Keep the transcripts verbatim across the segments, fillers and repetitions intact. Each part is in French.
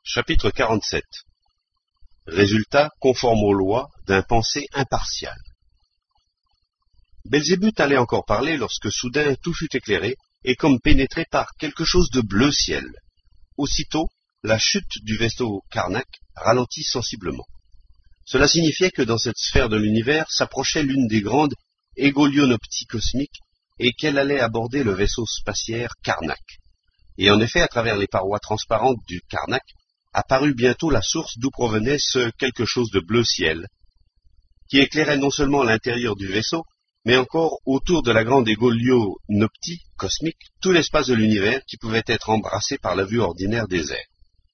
Chapitre quarante-sept. Résultat conforme aux lois d'un pensée impartial. Belzébuth allait encore parler lorsque soudain tout fut éclairé et comme pénétré par quelque chose de bleu ciel. Aussitôt, la chute du vaisseau Karnak ralentit sensiblement. Cela signifiait que dans cette sphère de l'univers s'approchait l'une des grandes égolionopties cosmiques et qu'elle allait aborder le vaisseau spatiaire Karnak. Et en effet, à travers les parois transparentes du Karnak, apparut bientôt la source d'où provenait ce quelque chose de bleu ciel, qui éclairait non seulement l'intérieur du vaisseau, mais encore autour de la grande égolionoptie cosmique, tout l'espace de l'univers qui pouvait être embrassé par la vue ordinaire des airs.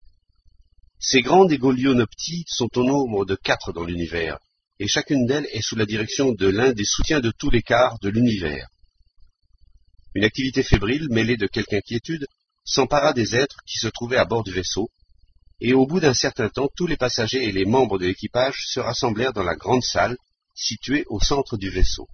Ces grandes égolionopties sont au nombre de quatre dans l'univers, et chacune d'elles est sous la direction de l'un des soutiens de tous les quarts de l'univers. Une activité fébrile, mêlée de quelque inquiétude, s'empara des êtres qui se trouvaient à bord du vaisseau, et au bout d'un certain temps, tous les passagers et les membres de l'équipage se rassemblèrent dans la grande salle située au centre du vaisseau.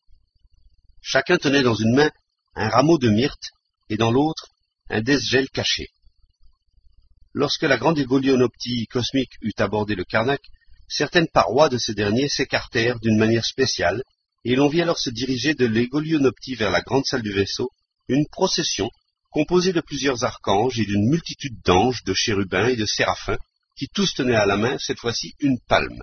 Chacun tenait dans une main un rameau de myrte et dans l'autre un desgel caché. Lorsque la grande égolionoptie cosmique eut abordé le Karnak, certaines parois de ce dernier s'écartèrent d'une manière spéciale, et l'on vit alors se diriger de l'égolionoptie vers la grande salle du vaisseau une procession composée de plusieurs archanges et d'une multitude d'anges, de chérubins et de séraphins, qui tous tenaient à la main, cette fois-ci, une palme.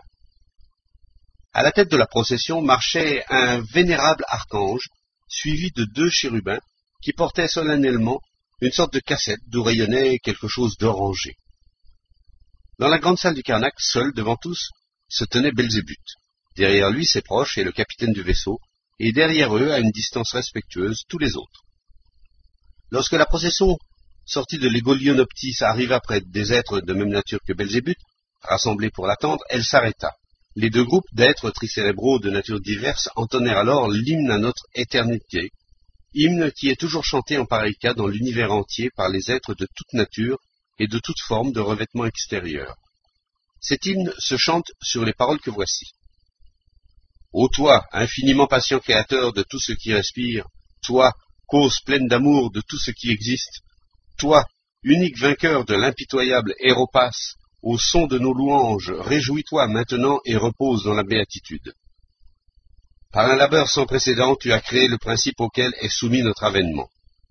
À la tête de la procession marchait un vénérable archange, suivi de deux chérubins, qui portaient solennellement une sorte de cassette d'où rayonnait quelque chose d'orangé. Dans la grande salle du Karnak, seul, devant tous, se tenait Belzébuth. Derrière lui, ses proches et le capitaine du vaisseau, et derrière eux, à une distance respectueuse, tous les autres. Lorsque la procession sortie de l'égolionoptie arriva près des êtres de même nature que Belzébuth, rassemblés pour l'attendre, elle s'arrêta. Les deux groupes d'êtres tricérébraux de nature diverse entonnèrent alors l'hymne à notre éternité, hymne qui est toujours chanté en pareil cas dans l'univers entier par les êtres de toute nature et de toute forme de revêtement extérieur. Cet hymne se chante sur les paroles que voici. Ô toi, infiniment patient créateur de tout ce qui respire, toi, cause pleine d'amour de tout ce qui existe, toi, unique vainqueur de l'impitoyable Héropas, au son de nos louanges, réjouis-toi maintenant et repose dans la béatitude. Par un labeur sans précédent, tu as créé le principe auquel est soumis notre avènement.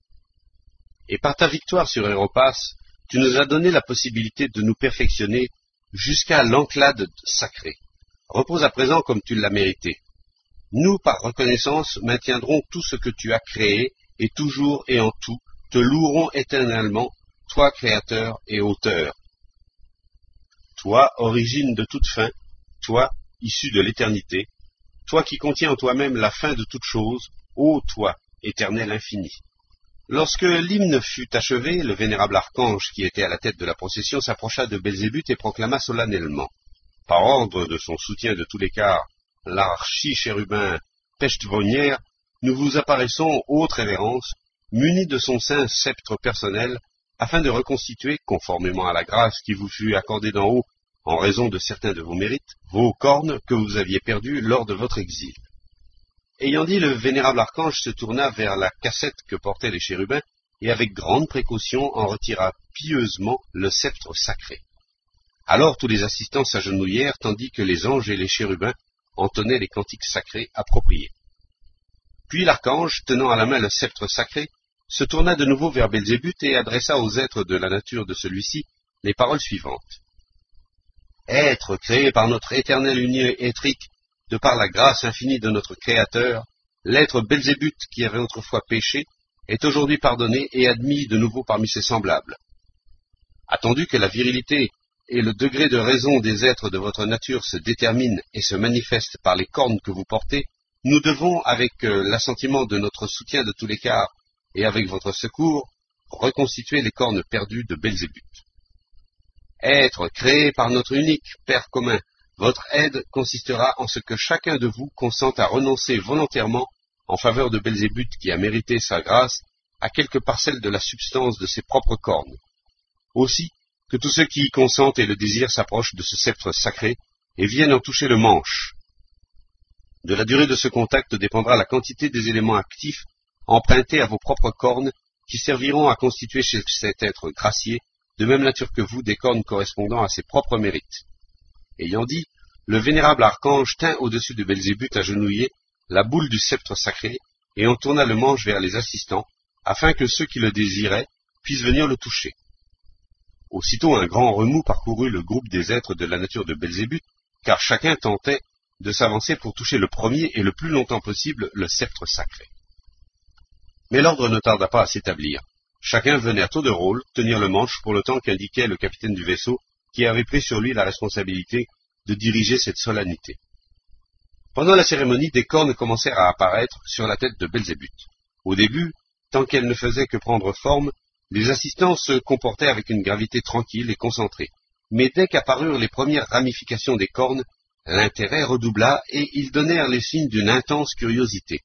Et par ta victoire sur Héropas, tu nous as donné la possibilité de nous perfectionner jusqu'à l'Enclade sacrée. Repose à présent comme tu l'as mérité. Nous, par reconnaissance, maintiendrons tout ce que tu as créé, et toujours et en tout, te louerons éternellement, toi créateur et auteur. Toi, origine de toute fin, toi, issu de l'éternité, toi qui contiens en toi-même la fin de toute chose, ô toi, éternel infini. Lorsque l'hymne fut achevé, le vénérable archange qui était à la tête de la procession s'approcha de Belzébuth et proclama solennellement, par ordre de son soutien de tous les quarts, l'archi-chérubin Pechtvonière, nous vous apparaissons, haute révérence, munis de son saint sceptre personnel, afin de reconstituer, conformément à la grâce qui vous fut accordée d'en haut, en raison de certains de vos mérites, vos cornes que vous aviez perdues lors de votre exil. Ayant dit, le vénérable archange se tourna vers la cassette que portaient les chérubins, et avec grande précaution en retira pieusement le sceptre sacré. Alors tous les assistants s'agenouillèrent, tandis que les anges et les chérubins entonnaient les cantiques sacrés appropriés. Puis l'archange, tenant à la main le sceptre sacré, se tourna de nouveau vers Belzébuth et adressa aux êtres de la nature de celui-ci les paroles suivantes. Être créé par notre éternelle union étrique, de par la grâce infinie de notre Créateur, l'être Belzébuth qui avait autrefois péché, est aujourd'hui pardonné et admis de nouveau parmi ses semblables. Attendu que la virilité et le degré de raison des êtres de votre nature se déterminent et se manifestent par les cornes que vous portez, nous devons, avec euh, l'assentiment de notre soutien de tous les quarts et avec votre secours, reconstituer les cornes perdues de Belzébuth. Être créé par notre unique Père commun, votre aide consistera en ce que chacun de vous consente à renoncer volontairement, en faveur de Belzébuth qui a mérité sa grâce, à quelques parcelles de la substance de ses propres cornes. Aussi, que tous ceux qui y consentent et le désirent s'approchent de ce sceptre sacré et viennent en toucher le manche. De la durée de ce contact dépendra la quantité des éléments actifs empruntés à vos propres cornes qui serviront à constituer chez cet être gracié de même nature que vous, des cornes correspondant à ses propres mérites. » Ayant dit, le vénérable archange tint au-dessus de Belzébuth agenouillé la boule du sceptre sacré, et en tourna le manche vers les assistants, afin que ceux qui le désiraient puissent venir le toucher. Aussitôt un grand remous parcourut le groupe des êtres de la nature de Belzébuth, car chacun tentait de s'avancer pour toucher le premier et le plus longtemps possible le sceptre sacré. Mais l'ordre ne tarda pas à s'établir. Chacun venait à tour de rôle tenir le manche pour le temps qu'indiquait le capitaine du vaisseau, qui avait pris sur lui la responsabilité de diriger cette solennité. Pendant la cérémonie, des cornes commencèrent à apparaître sur la tête de Belzébuth. Au début, tant qu'elles ne faisaient que prendre forme, les assistants se comportaient avec une gravité tranquille et concentrée. Mais dès qu'apparurent les premières ramifications des cornes, l'intérêt redoubla et ils donnèrent les signes d'une intense curiosité.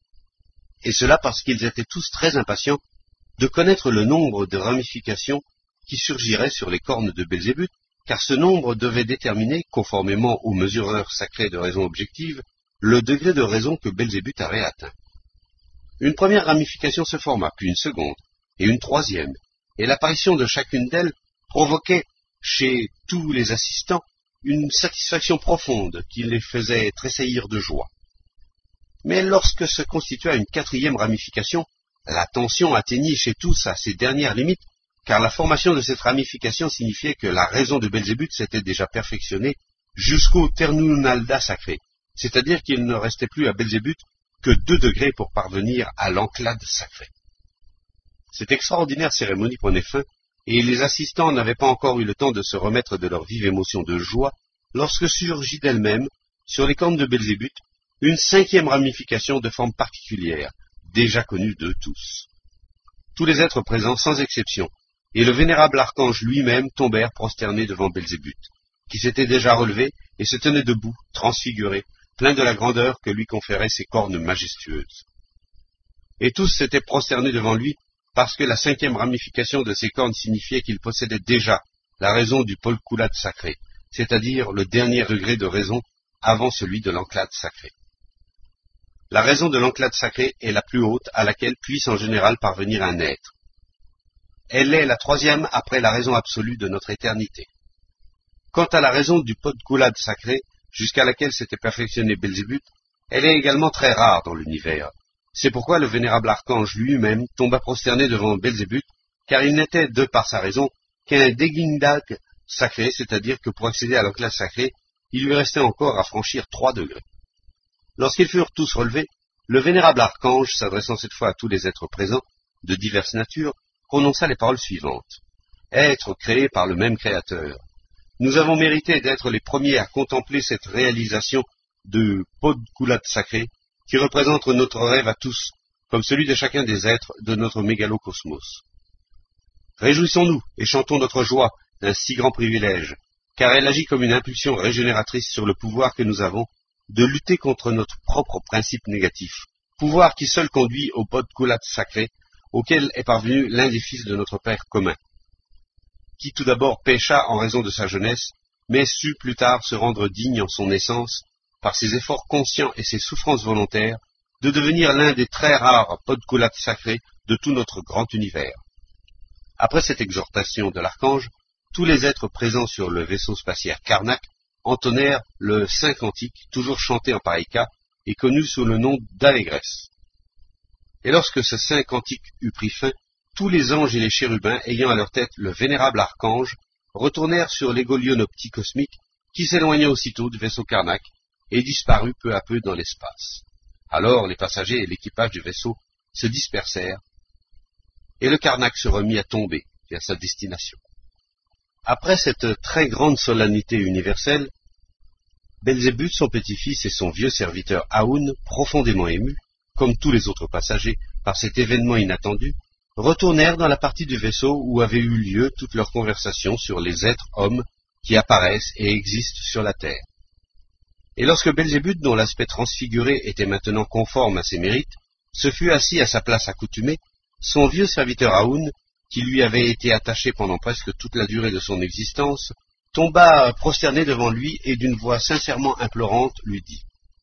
Et cela parce qu'ils étaient tous très impatients de connaître le nombre de ramifications qui surgiraient sur les cornes de Belzébuth, car ce nombre devait déterminer, conformément aux mesureurs sacrés de raison objective, le degré de raison que Belzébuth avait atteint. Une première ramification se forma, puis une seconde, et une troisième, et l'apparition de chacune d'elles provoquait, chez tous les assistants, une satisfaction profonde qui les faisait tressaillir de joie. Mais lorsque se constitua une quatrième ramification, la tension atteignit chez tous à ses dernières limites, car la formation de cette ramification signifiait que la raison de Belzébuth s'était déjà perfectionnée jusqu'au Ternunalda sacré, c'est-à-dire qu'il ne restait plus à Belzébuth que deux degrés pour parvenir à l'Encelade sacrée. Cette extraordinaire cérémonie prenait fin, et les assistants n'avaient pas encore eu le temps de se remettre de leur vive émotion de joie, lorsque surgit d'elle-même, sur les cornes de Belzébuth, une cinquième ramification de forme particulière, déjà connue de tous. Tous les êtres présents, sans exception, et le vénérable archange lui-même tombèrent prosternés devant Belzébuth, qui s'était déjà relevé et se tenait debout, transfiguré, plein de la grandeur que lui conféraient ses cornes majestueuses. Et tous s'étaient prosternés devant lui, parce que la cinquième ramification de ses cornes signifiait qu'il possédait déjà la raison du Polkulad sacré, c'est-à-dire le dernier degré de raison avant celui de l'Encelade sacré. La raison de l'Encelade sacré est la plus haute à laquelle puisse en général parvenir un être. Elle est la troisième après la raison absolue de notre éternité. Quant à la raison du Polkulad sacré, jusqu'à laquelle s'était perfectionné Belzébuth, elle est également très rare dans l'univers. C'est pourquoi le vénérable archange lui-même tomba prosterné devant Belzébuth, car il n'était, de par sa raison, qu'un Degindag sacré, c'est-à-dire que pour accéder à l'Encelade sacré, il lui restait encore à franchir trois degrés. Lorsqu'ils furent tous relevés, le vénérable archange, s'adressant cette fois à tous les êtres présents, de diverses natures, prononça les paroles suivantes. « Êtres créés par le même Créateur, nous avons mérité d'être les premiers à contempler cette réalisation de Polkulad sacré, qui représente notre rêve à tous, comme celui de chacun des êtres de notre mégalocosmos. Réjouissons-nous et chantons notre joie d'un si grand privilège, car elle agit comme une impulsion régénératrice sur le pouvoir que nous avons de lutter contre notre propre principe négatif, pouvoir qui seul conduit au Polkulad sacré, auquel est parvenu l'un des fils de notre Père commun, qui tout d'abord pécha en raison de sa jeunesse, mais sut plus tard se rendre digne en son naissance, par ses efforts conscients et ses souffrances volontaires, de devenir l'un des très rares Polkulad sacrés de tout notre grand univers. Après cette exhortation de l'archange, tous les êtres présents sur le vaisseau spatiaire Karnak entonnèrent le saint cantique, toujours chanté en pareil cas, et connu sous le nom d'allégresse. Et lorsque ce saint cantique eut pris fin, tous les anges et les chérubins, ayant à leur tête le vénérable archange, retournèrent sur l'égolionoptie cosmique, qui s'éloigna aussitôt du vaisseau Karnak, et disparut peu à peu dans l'espace. Alors les passagers et l'équipage du vaisseau se dispersèrent, et le Karnak se remit à tomber vers sa destination. Après cette très grande solennité universelle, Belzébuth, son petit-fils et son vieux serviteur Aoun, profondément émus, comme tous les autres passagers, par cet événement inattendu, retournèrent dans la partie du vaisseau où avait eu lieu toute leur conversation sur les êtres hommes qui apparaissent et existent sur la terre. Et lorsque Belzébuth, dont l'aspect transfiguré était maintenant conforme à ses mérites, se fut assis à sa place accoutumée, son vieux serviteur Aoun, qui lui avait été attaché pendant presque toute la durée de son existence, tomba prosterné devant lui et d'une voix sincèrement implorante lui dit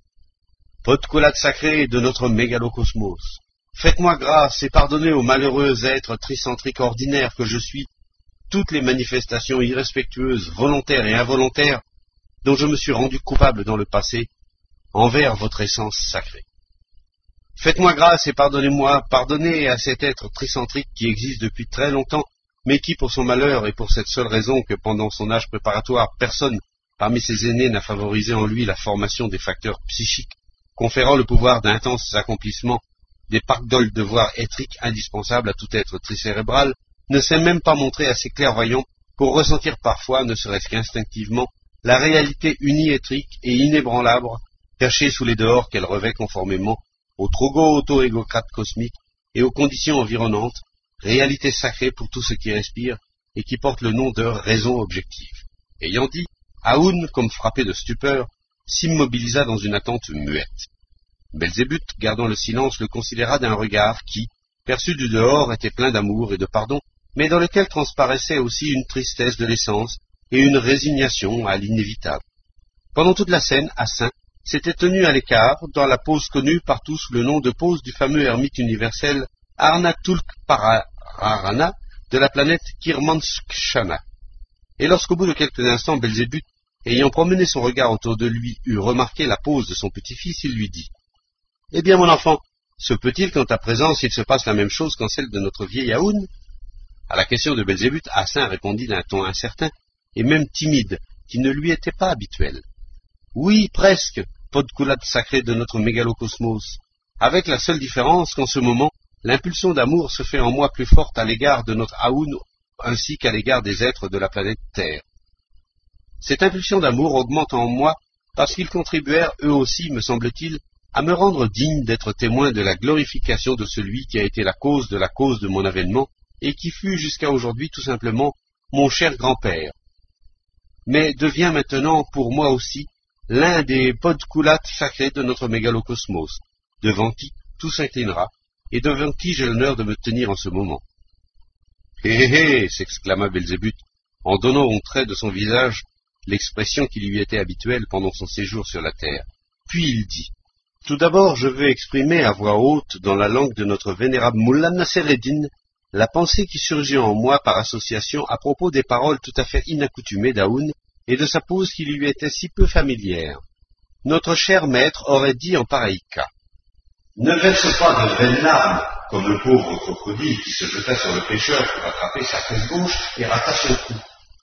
« Polkulad sacré de notre mégalocosmos, faites-moi grâce et pardonnez au malheureux être tricentrique ordinaire que je suis toutes les manifestations irrespectueuses, volontaires et involontaires, dont je me suis rendu coupable dans le passé, envers votre essence sacrée. Faites-moi grâce et pardonnez-moi, pardonnez à cet être tricentrique qui existe depuis très longtemps, mais qui, pour son malheur et pour cette seule raison que pendant son âge préparatoire, personne parmi ses aînés n'a favorisé en lui la formation des facteurs psychiques, conférant le pouvoir d'intenses accomplissements, des pacdoles de devoirs étriques indispensables à tout être tricérébral, ne s'est même pas montré assez clairvoyant pour ressentir parfois, ne serait-ce qu'instinctivement, la réalité uniétrique et inébranlable, cachée sous les dehors qu'elle revêt conformément au trogo auto-égocrate cosmique et aux conditions environnantes, réalité sacrée pour tout ce qui respire et qui porte le nom de raison objective. Ayant dit, Aoun, comme frappé de stupeur, s'immobilisa dans une attente muette. Belzébuth, gardant le silence, le considéra d'un regard qui, perçu du dehors, était plein d'amour et de pardon, mais dans lequel transparaissait aussi une tristesse de l'essence et une résignation à l'inévitable. Pendant toute la scène, Assin s'était tenu à l'écart, dans la pose connue partout sous le nom de pose du fameux ermite universel Arnatulk-Pararana de la planète Kirmanskshana. Et lorsqu'au bout de quelques instants, Belzébuth, ayant promené son regard autour de lui, eut remarqué la pose de son petit-fils, il lui dit « Eh bien, mon enfant, se peut-il qu'en ta présence il se passe la même chose qu'en celle de notre vieil Aoun ?» À la question de Belzébuth, Assin répondit d'un ton incertain et même timide, qui ne lui était pas habituel. « Oui, presque, podcoulade sacrée de notre mégalocosmos, avec la seule différence qu'en ce moment, l'impulsion d'amour se fait en moi plus forte à l'égard de notre Aoun ainsi qu'à l'égard des êtres de la planète Terre. Cette impulsion d'amour augmente en moi parce qu'ils contribuèrent, eux aussi, me semble-t-il, à me rendre digne d'être témoin de la glorification de celui qui a été la cause de la cause de mon avènement et qui fut jusqu'à aujourd'hui tout simplement mon cher grand-père, mais devient maintenant pour moi aussi l'un des podcoulates sacrés de notre mégalocosmos, devant qui tout s'inclinera, et devant qui j'ai l'honneur de me tenir en ce moment. Hé hé hé s'exclama Belzébuth, en donnant au trait de son visage l'expression qui lui était habituelle pendant son séjour sur la terre. Puis il dit, « Tout d'abord, je veux exprimer à voix haute, dans la langue de notre vénérable Mullah Nassereddin, la pensée qui surgit en moi par association à propos des paroles tout à fait inaccoutumées d'Aoun et de sa pose qui lui était si peu familière. Notre cher maître aurait dit en pareil cas, « Ne verse pas de vaines larmes, comme le pauvre crocodile qui se jeta sur le pêcheur pour attraper sa tête gauche et rata son cou.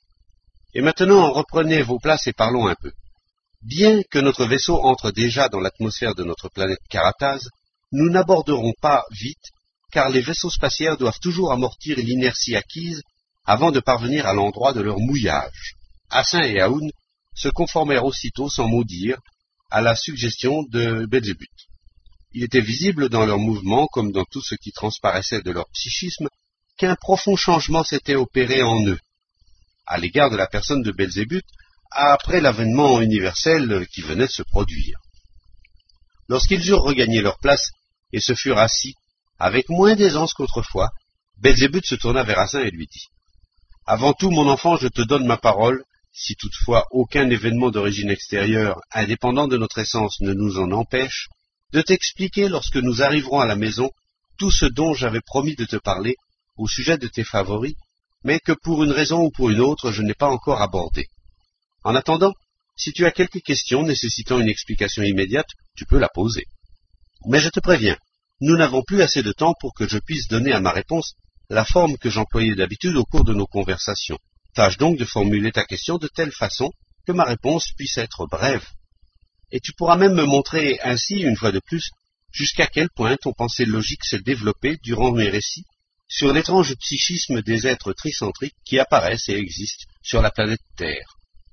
Et maintenant, reprenez vos places et parlons un peu. Bien que notre vaisseau entre déjà dans l'atmosphère de notre planète Karataz, nous n'aborderons pas vite, car les vaisseaux spatiaires doivent toujours amortir l'inertie acquise avant de parvenir à l'endroit de leur mouillage. » Assin et Aoun se conformèrent aussitôt, sans mot dire, à la suggestion de Belzébuth. Il était visible dans leurs mouvements, comme dans tout ce qui transparaissait de leur psychisme, qu'un profond changement s'était opéré en eux, à l'égard de la personne de Belzébuth, après l'avènement universel qui venait de se produire. Lorsqu'ils eurent regagné leur place et se furent assis, avec moins d'aisance qu'autrefois, Belzébuth se tourna vers Assin et lui dit « Avant tout, mon enfant, je te donne ma parole, si toutefois aucun événement d'origine extérieure, indépendant de notre essence, ne nous en empêche, de t'expliquer, lorsque nous arriverons à la maison, tout ce dont j'avais promis de te parler, au sujet de tes favoris, mais que pour une raison ou pour une autre, je n'ai pas encore abordé. En attendant, si tu as quelques questions nécessitant une explication immédiate, tu peux la poser. Mais je te préviens, nous n'avons plus assez de temps pour que je puisse donner à ma réponse la forme que j'employais d'habitude au cours de nos conversations. Tâche donc de formuler ta question de telle façon que ma réponse puisse être brève. Et tu pourras même me montrer ainsi, une fois de plus, jusqu'à quel point ton pensée logique s'est développée durant mes récits sur l'étrange psychisme des êtres tricentriques qui apparaissent et existent sur la planète Terre.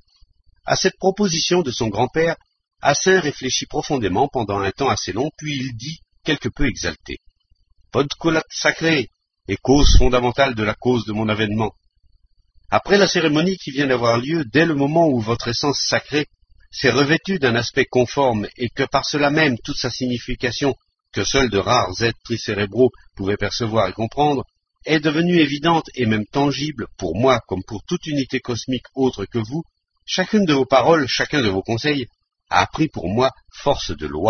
À cette proposition de son grand-père, Assin réfléchit profondément pendant un temps assez long, puis il dit, quelque peu exalté, « Podcoulate sacré et cause fondamentale de la cause de mon avènement. Après la cérémonie qui vient d'avoir lieu, dès le moment où votre essence sacrée s'est revêtue d'un aspect conforme et que par cela même toute sa signification, que seuls de rares êtres tricérébraux pouvaient percevoir et comprendre, est devenue évidente et même tangible pour moi comme pour toute unité cosmique autre que vous, chacune de vos paroles, chacun de vos conseils a pris pour moi force de loi.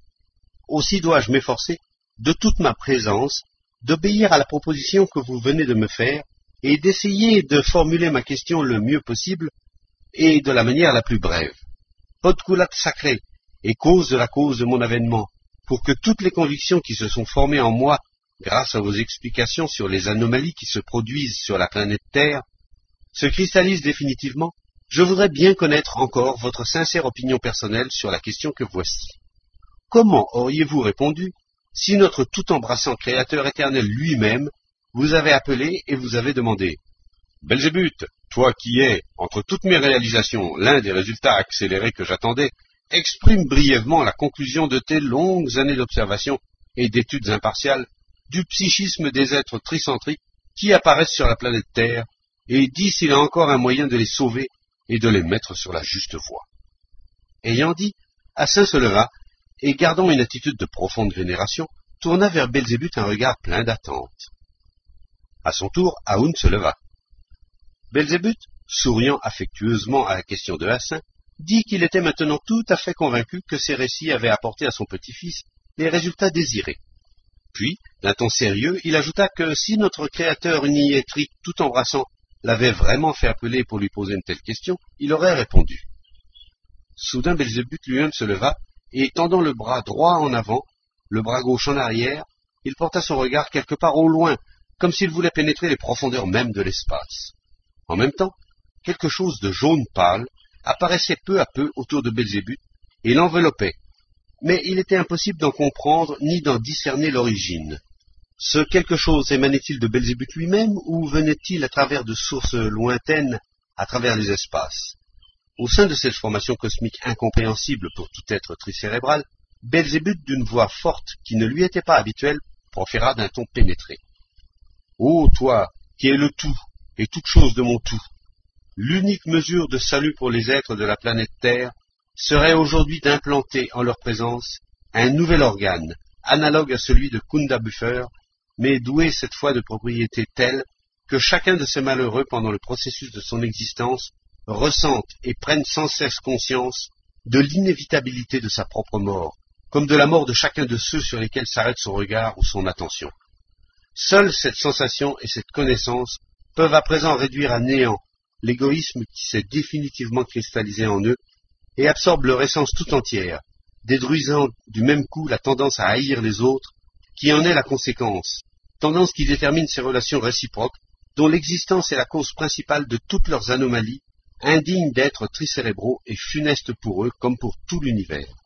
Aussi dois-je m'efforcer, de toute ma présence, d'obéir à la proposition que vous venez de me faire, et d'essayer de formuler ma question le mieux possible et de la manière la plus brève. Podkulat sacré et cause de la cause de mon avènement, pour que toutes les convictions qui se sont formées en moi grâce à vos explications sur les anomalies qui se produisent sur la planète Terre, se cristallisent définitivement, je voudrais bien connaître encore votre sincère opinion personnelle sur la question que voici. Comment auriez-vous répondu si notre tout-embrassant Créateur éternel lui-même vous avait appelé et vous avait demandé « Belzébuth, toi qui es, entre toutes mes réalisations, l'un des résultats accélérés que j'attendais, exprime brièvement la conclusion de tes longues années d'observation et d'études impartiales du psychisme des êtres tricentriques qui apparaissent sur la planète Terre, et dis s'il y a encore un moyen de les sauver et de les mettre sur la juste voie. » Ayant dit, Hassin se leva, et gardant une attitude de profonde vénération, tourna vers Belzébuth un regard plein d'attente. À son tour, Aoun se leva. Belzébuth, souriant affectueusement à la question de Hassin, dit qu'il était maintenant tout à fait convaincu que ses récits avaient apporté à son petit-fils les résultats désirés. Puis, d'un ton sérieux, il ajouta que si notre Créateur uniétrique tout embrassant l'avait vraiment fait appeler pour lui poser une telle question, il aurait répondu. Soudain, Belzébuth lui-même se leva, et tendant le bras droit en avant, le bras gauche en arrière, il porta son regard quelque part au loin, comme s'il voulait pénétrer les profondeurs mêmes de l'espace. En même temps, quelque chose de jaune pâle apparaissait peu à peu autour de Belzébuth et l'enveloppait, mais il était impossible d'en comprendre ni d'en discerner l'origine. Ce quelque chose émanait-il de Belzébuth lui-même ou venait-il à travers de sources lointaines, à travers les espaces? Au sein de cette formation cosmique incompréhensible pour tout être tricérébral, Belzébuth, d'une voix forte qui ne lui était pas habituelle, proféra d'un ton pénétré. « Ô toi, qui es le tout, et toute chose de mon tout, l'unique mesure de salut pour les êtres de la planète Terre serait aujourd'hui d'implanter en leur présence un nouvel organe, analogue à celui de Kunda Buffer, mais doué cette fois de propriétés telles que chacun de ces malheureux, pendant le processus de son existence, ressente et prenne sans cesse conscience de l'inévitabilité de sa propre mort, comme de la mort de chacun de ceux sur lesquels s'arrête son regard ou son attention. Seule cette sensation et cette connaissance peuvent à présent réduire à néant l'égoïsme qui s'est définitivement cristallisé en eux et absorbe leur essence tout entière, détruisant du même coup la tendance à haïr les autres, qui en est la conséquence, tendance qui détermine ces relations réciproques, dont l'existence est la cause principale de toutes leurs anomalies, indignes d'êtres tricérébraux et funestes pour eux comme pour tout l'univers.